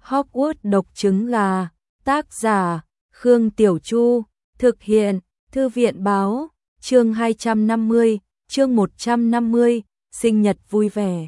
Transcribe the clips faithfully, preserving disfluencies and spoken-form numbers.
Hogwarts độc trứng gà, tác giả Khương Tiểu Chu, thực hiện Thư viện báo, chương hai trăm năm mươi, chương một trăm năm mươi, sinh nhật vui vẻ.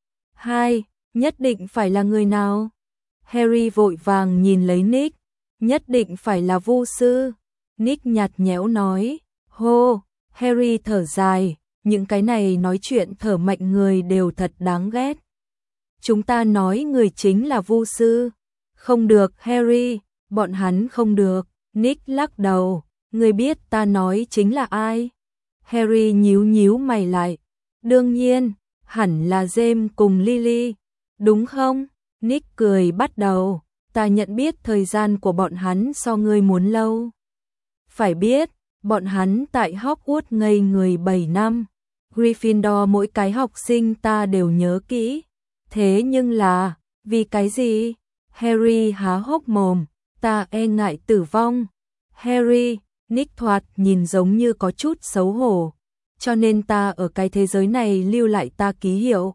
hai. Nhất định phải là người nào? Harry vội vàng nhìn lấy Nick, nhất định phải là Vu sư. Nick nhạt nhẽo nói, hô, Harry thở dài, những cái này nói chuyện thở mạnh người đều thật đáng ghét. Chúng ta nói người chính là Vu sư. Không được Harry, bọn hắn không được. Nick lắc đầu, người biết ta nói chính là ai? Harry nhíu nhíu mày lại. Đương nhiên, hẳn là James cùng Lily, đúng không? Nick cười bắt đầu, ta nhận biết thời gian của bọn hắn so ngươi muốn lâu. Phải biết, bọn hắn tại Hogwarts ngây người bảy năm. Gryffindor mỗi cái học sinh ta đều nhớ kỹ. Thế nhưng là, vì cái gì? Harry há hốc mồm, ta e ngại tử vong. Harry, Nick thoạt nhìn giống như có chút xấu hổ. Cho nên ta ở cái thế giới này lưu lại ta ký hiệu.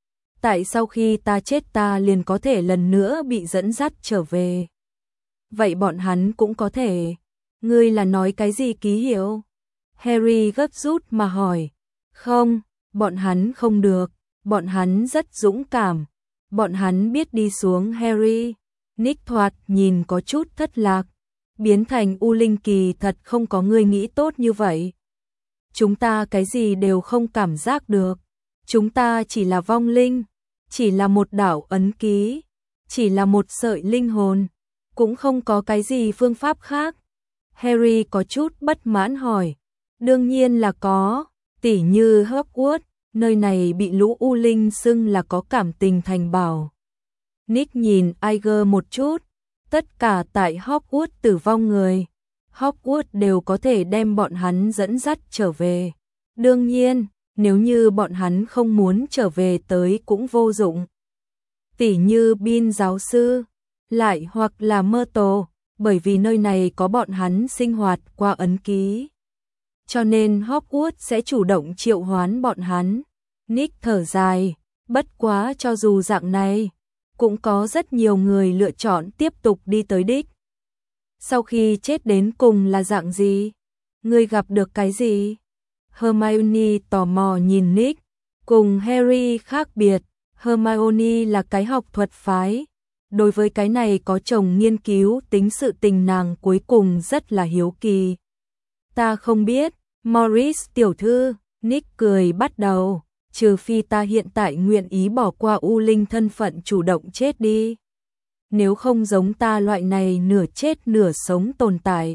Tại sau khi ta chết ta liền có thể lần nữa bị dẫn dắt trở về. Vậy bọn hắn cũng có thể. Ngươi là nói cái gì ký hiệu? Harry gấp rút mà hỏi. Không, bọn hắn không được. Bọn hắn rất dũng cảm. Bọn hắn biết đi xuống Harry. Nick thoạt nhìn có chút thất lạc. Biến thành U Linh kỳ thật không có người nghĩ tốt như vậy. Chúng ta cái gì đều không cảm giác được. Chúng ta chỉ là vong linh. Chỉ là một đảo ấn ký. Chỉ là một sợi linh hồn. Cũng không có cái gì phương pháp khác. Harry có chút bất mãn hỏi. Đương nhiên là có. Tỉ như Hogwarts. Nơi này bị lũ U Linh xưng là có cảm tình thành bảo. Nick nhìn Iger một chút. Tất cả tại Hogwarts tử vong người. Hogwarts đều có thể đem bọn hắn dẫn dắt trở về. Đương nhiên, nếu như bọn hắn không muốn trở về tới cũng vô dụng. Tỉ như Bin giáo sư, lại hoặc là Myrtle, bởi vì nơi này có bọn hắn sinh hoạt qua ấn ký. Cho nên Hogwarts sẽ chủ động triệu hoán bọn hắn. Nick thở dài, bất quá cho dù dạng này, cũng có rất nhiều người lựa chọn tiếp tục đi tới đích. Sau khi chết đến cùng là dạng gì? Ngươi gặp được cái gì? Hermione tò mò nhìn Nick, cùng Harry khác biệt, Hermione là cái học thuật phái. Đối với cái này có chồng nghiên cứu tính sự tình nàng cuối cùng rất là hiếu kỳ. Ta không biết, Morris tiểu thư, Nick cười bắt đầu, trừ phi ta hiện tại nguyện ý bỏ qua U Linh thân phận chủ động chết đi. Nếu không giống ta loại này nửa chết nửa sống tồn tại,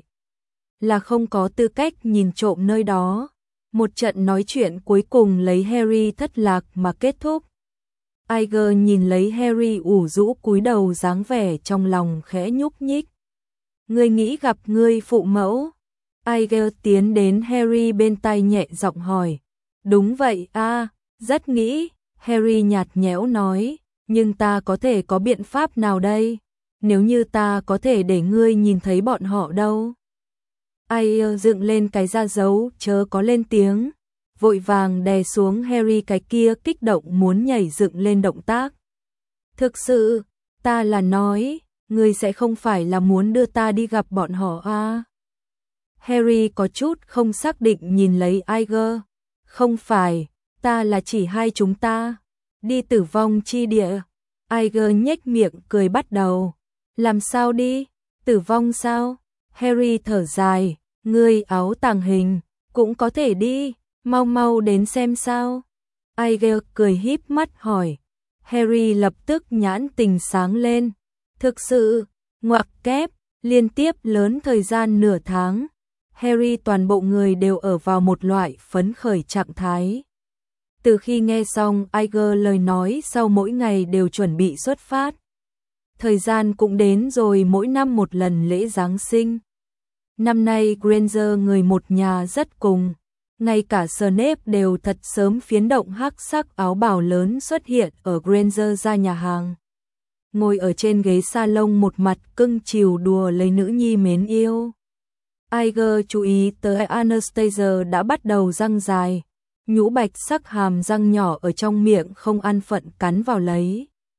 là không có tư cách nhìn trộm nơi đó. Một trận nói chuyện cuối cùng lấy Harry thất lạc mà kết thúc. Iger nhìn lấy Harry ủ rũ cúi đầu dáng vẻ trong lòng khẽ nhúc nhích. Ngươi nghĩ gặp ngươi phụ mẫu? Iger tiến đến Harry bên tai nhẹ giọng hỏi. Đúng vậy a, rất nghĩ, Harry nhạt nhẽo nói, nhưng ta có thể có biện pháp nào đây? Nếu như ta có thể để ngươi nhìn thấy bọn họ đâu? Ai dựng lên cái da dấu, chớ có lên tiếng, vội vàng đè xuống Harry cái kia kích động muốn nhảy dựng lên động tác. Thực sự, ta là nói, ngươi sẽ không phải là muốn đưa ta đi gặp bọn họ à? Harry có chút không xác định nhìn lấy Iger. Không phải, ta là chỉ hai chúng ta. Đi tử vong chi địa. Iger nhếch miệng cười bắt đầu. Làm sao đi? Tử vong sao? Harry thở dài. Ngươi áo tàng hình, cũng có thể đi. Mau mau đến xem sao. Iger cười híp mắt hỏi. Harry lập tức nhãn tình sáng lên. Thực sự, ngoặc kép, liên tiếp lớn thời gian nửa tháng. Harry toàn bộ người đều ở vào một loại phấn khởi trạng thái. Từ khi nghe xong Iger lời nói sau mỗi ngày đều chuẩn bị xuất phát. Thời gian cũng đến rồi mỗi năm một lần lễ Giáng sinh. Năm nay Granger người một nhà rất cùng. Ngay cả Snape đều thật sớm phiến động hắc sắc áo bào lớn xuất hiện ở Granger ra nhà hàng. Ngồi ở trên ghế salon một mặt cưng chiều đùa lấy nữ nhi mến yêu. Iger chú ý tới Anastasia đã bắt đầu răng dài, nhũ bạch sắc hàm răng nhỏ ở trong miệng không ăn phận cắn vào lấy.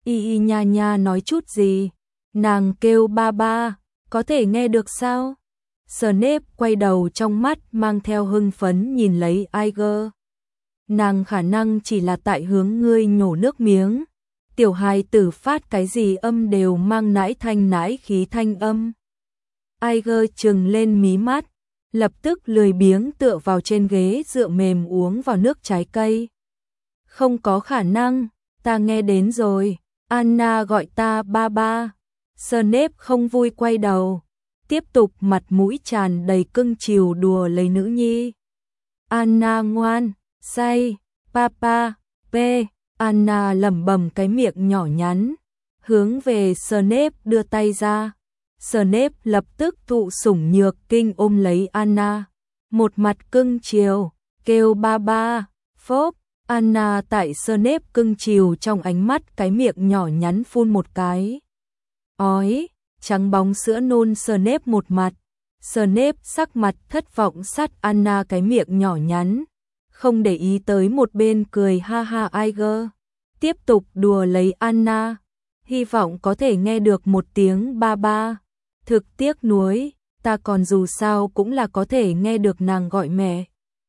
Y y nha nha nói chút gì? Nàng kêu ba ba, có thể nghe được sao? Snape quay đầu, trong mắt mang theo hưng phấn nhìn lấy Iger. Nàng khả năng chỉ là tại hướng ngươi nhổ nước miếng. Tiểu hài tử phát cái gì âm đều mang nãi thanh nãi khí thanh âm. Iger trừng lên mí mắt, lập tức lười biếng tựa vào trên ghế dựa mềm uống vào nước trái cây. Không có khả năng, ta nghe đến rồi, Anna gọi ta ba ba. Snape không vui quay đầu, tiếp tục mặt mũi tràn đầy cưng chiều đùa lấy nữ nhi. Anna ngoan, say, papa, p. Anna lẩm bẩm cái miệng nhỏ nhắn, hướng về Snape đưa tay ra. Snape lập tức thụ sủng nhược kinh ôm lấy Anna, một mặt cưng chiều, kêu ba ba, phốp. Anna tại Snape cưng chiều trong ánh mắt cái miệng nhỏ nhắn phun một cái. Ói, trắng bóng sữa nôn Snape một mặt. Snape sắc mặt thất vọng sát Anna cái miệng nhỏ nhắn, không để ý tới một bên cười ha ha Iger. Tiếp tục đùa lấy Anna, hy vọng có thể nghe được một tiếng ba ba. Thực tiếc nuối, ta còn dù sao cũng là có thể nghe được nàng gọi mẹ.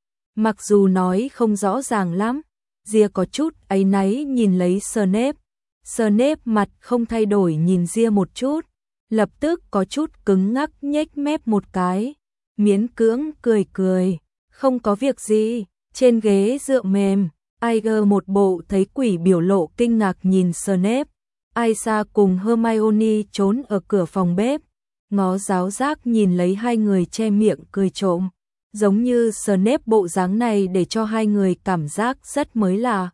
Mặc dù nói không rõ ràng lắm, Ria có chút áy náy nhìn lấy Snape. Snape mặt không thay đổi nhìn Ria một chút, lập tức có chút cứng ngắc nhếch mép một cái, miễn cưỡng cười cười, không có việc gì. Trên ghế dựa mềm, Iger một bộ thấy quỷ biểu lộ kinh ngạc nhìn Snape. Aisa cùng Hermione trốn ở cửa phòng bếp, ngó giáo giác nhìn lấy hai người che miệng cười trộm, giống như Snape bộ dáng này để cho hai người cảm giác rất mới lạ.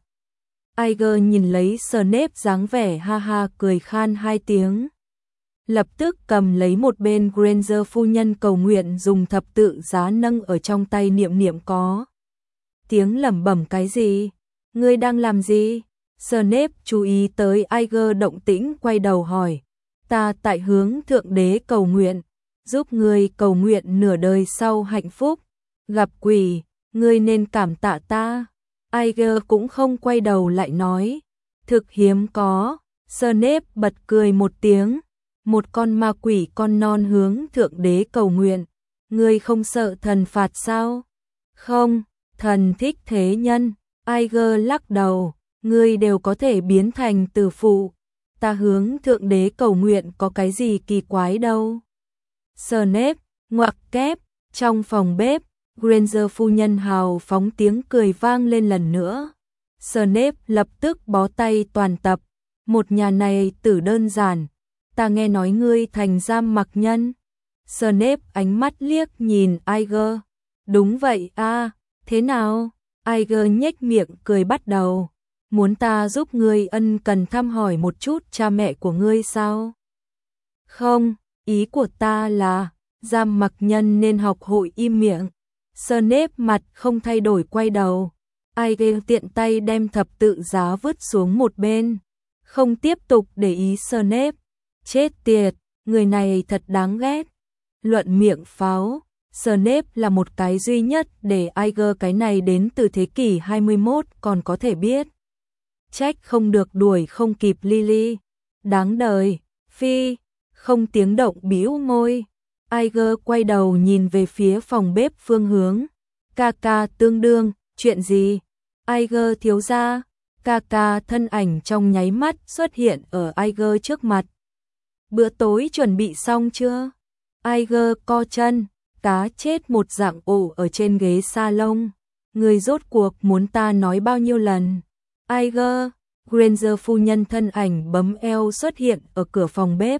Iger nhìn lấy Snape dáng vẻ ha ha cười khan hai tiếng, lập tức cầm lấy một bên Granger phu nhân cầu nguyện dùng thập tự giá nâng ở trong tay niệm niệm có tiếng lẩm bẩm cái gì? Ngươi đang làm gì? Snape chú ý tới Iger động tĩnh quay đầu hỏi. Ta tại hướng thượng đế cầu nguyện, giúp ngươi cầu nguyện nửa đời sau hạnh phúc. Gặp quỷ, ngươi nên cảm tạ ta. Iger cũng không quay đầu lại nói. Thực hiếm có. Snape bật cười một tiếng. Một con ma quỷ con non hướng thượng đế cầu nguyện. Ngươi không sợ thần phạt sao? Không, thần thích thế nhân. Iger lắc đầu. Ngươi đều có thể biến thành tử phụ. Ta hướng thượng đế cầu nguyện có cái gì kỳ quái đâu. Snape, ngoặc kép, trong phòng bếp, Granger phu nhân hào phóng tiếng cười vang lên lần nữa. Snape lập tức bó tay toàn tập. Một nhà này tử đơn giản. Ta nghe nói ngươi thành giam mặc nhân. Snape ánh mắt liếc nhìn Iger. Đúng vậy a, à, thế nào? Iger nhếch miệng cười bắt đầu. Muốn ta giúp ngươi ân cần thăm hỏi một chút cha mẹ của ngươi sao? Không, ý của ta là giam mặc nhân nên học hội im miệng. Snape mặt không thay đổi quay đầu. Iger tiện tay đem thập tự giá vứt xuống một bên, không tiếp tục để ý Snape. Chết tiệt, người này thật đáng ghét. Luận miệng pháo, Snape là một cái duy nhất để Iger cái này đến từ thế kỷ hai mươi mốt còn có thể biết. Trách không được đuổi không kịp Lily. Đáng đời, phi, không tiếng động bĩu môi. Iger quay đầu nhìn về phía phòng bếp phương hướng. Kaka tương đương, chuyện gì? Iger thiếu gia. Kaka thân ảnh trong nháy mắt xuất hiện ở Iger trước mặt. Bữa tối chuẩn bị xong chưa? Iger co chân, cá chết một dạng ổ ở trên ghế salon. Người rốt cuộc muốn ta nói bao nhiêu lần? Iger, Granger phu nhân thân ảnh bấm eo xuất hiện ở cửa phòng bếp.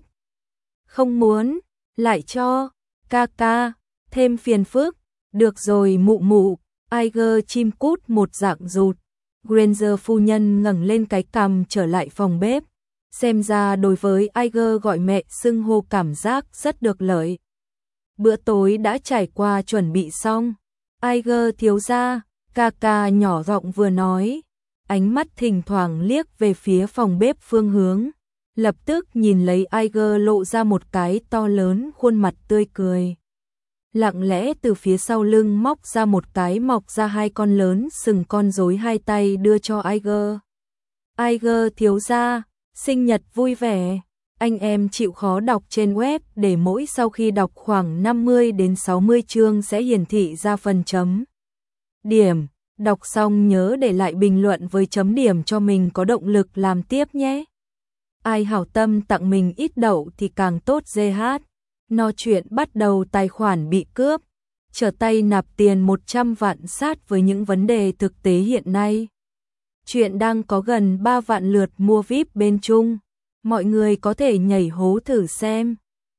Không muốn, lại cho, Kaka, thêm phiền phức. Được rồi mụ mụ. Iger chim cút một dạng rụt. Granger phu nhân ngẩng lên cái cằm trở lại phòng bếp. Xem ra đối với Iger gọi mẹ xưng hô cảm giác rất được lợi. Bữa tối đã trải qua chuẩn bị xong. Iger thiếu gia, Kaka nhỏ giọng vừa nói, ánh mắt thỉnh thoảng liếc về phía phòng bếp phương hướng, lập tức nhìn lấy Iger lộ ra một cái to lớn khuôn mặt tươi cười. Lặng lẽ từ phía sau lưng móc ra một cái mọc ra hai con lớn sừng con rối hai tay đưa cho Iger. Iger thiếu gia, Sinh nhật vui vẻ. Anh em chịu khó đọc trên web để mỗi sau khi đọc khoảng năm mươi đến sáu mươi chương sẽ hiển thị ra phần chấm điểm. Đọc xong nhớ để lại bình luận với chấm điểm cho mình có động lực làm tiếp nhé. Ai hảo tâm tặng mình ít đậu thì càng tốt giê hát. No chuyện bắt đầu tài khoản bị cướp. Trở tay nạp tiền một trăm vạn sát với những vấn đề thực tế hiện nay. Chuyện đang có gần ba vạn lượt mua vi ai pi bên Trung. Mọi người có thể nhảy hố thử xem.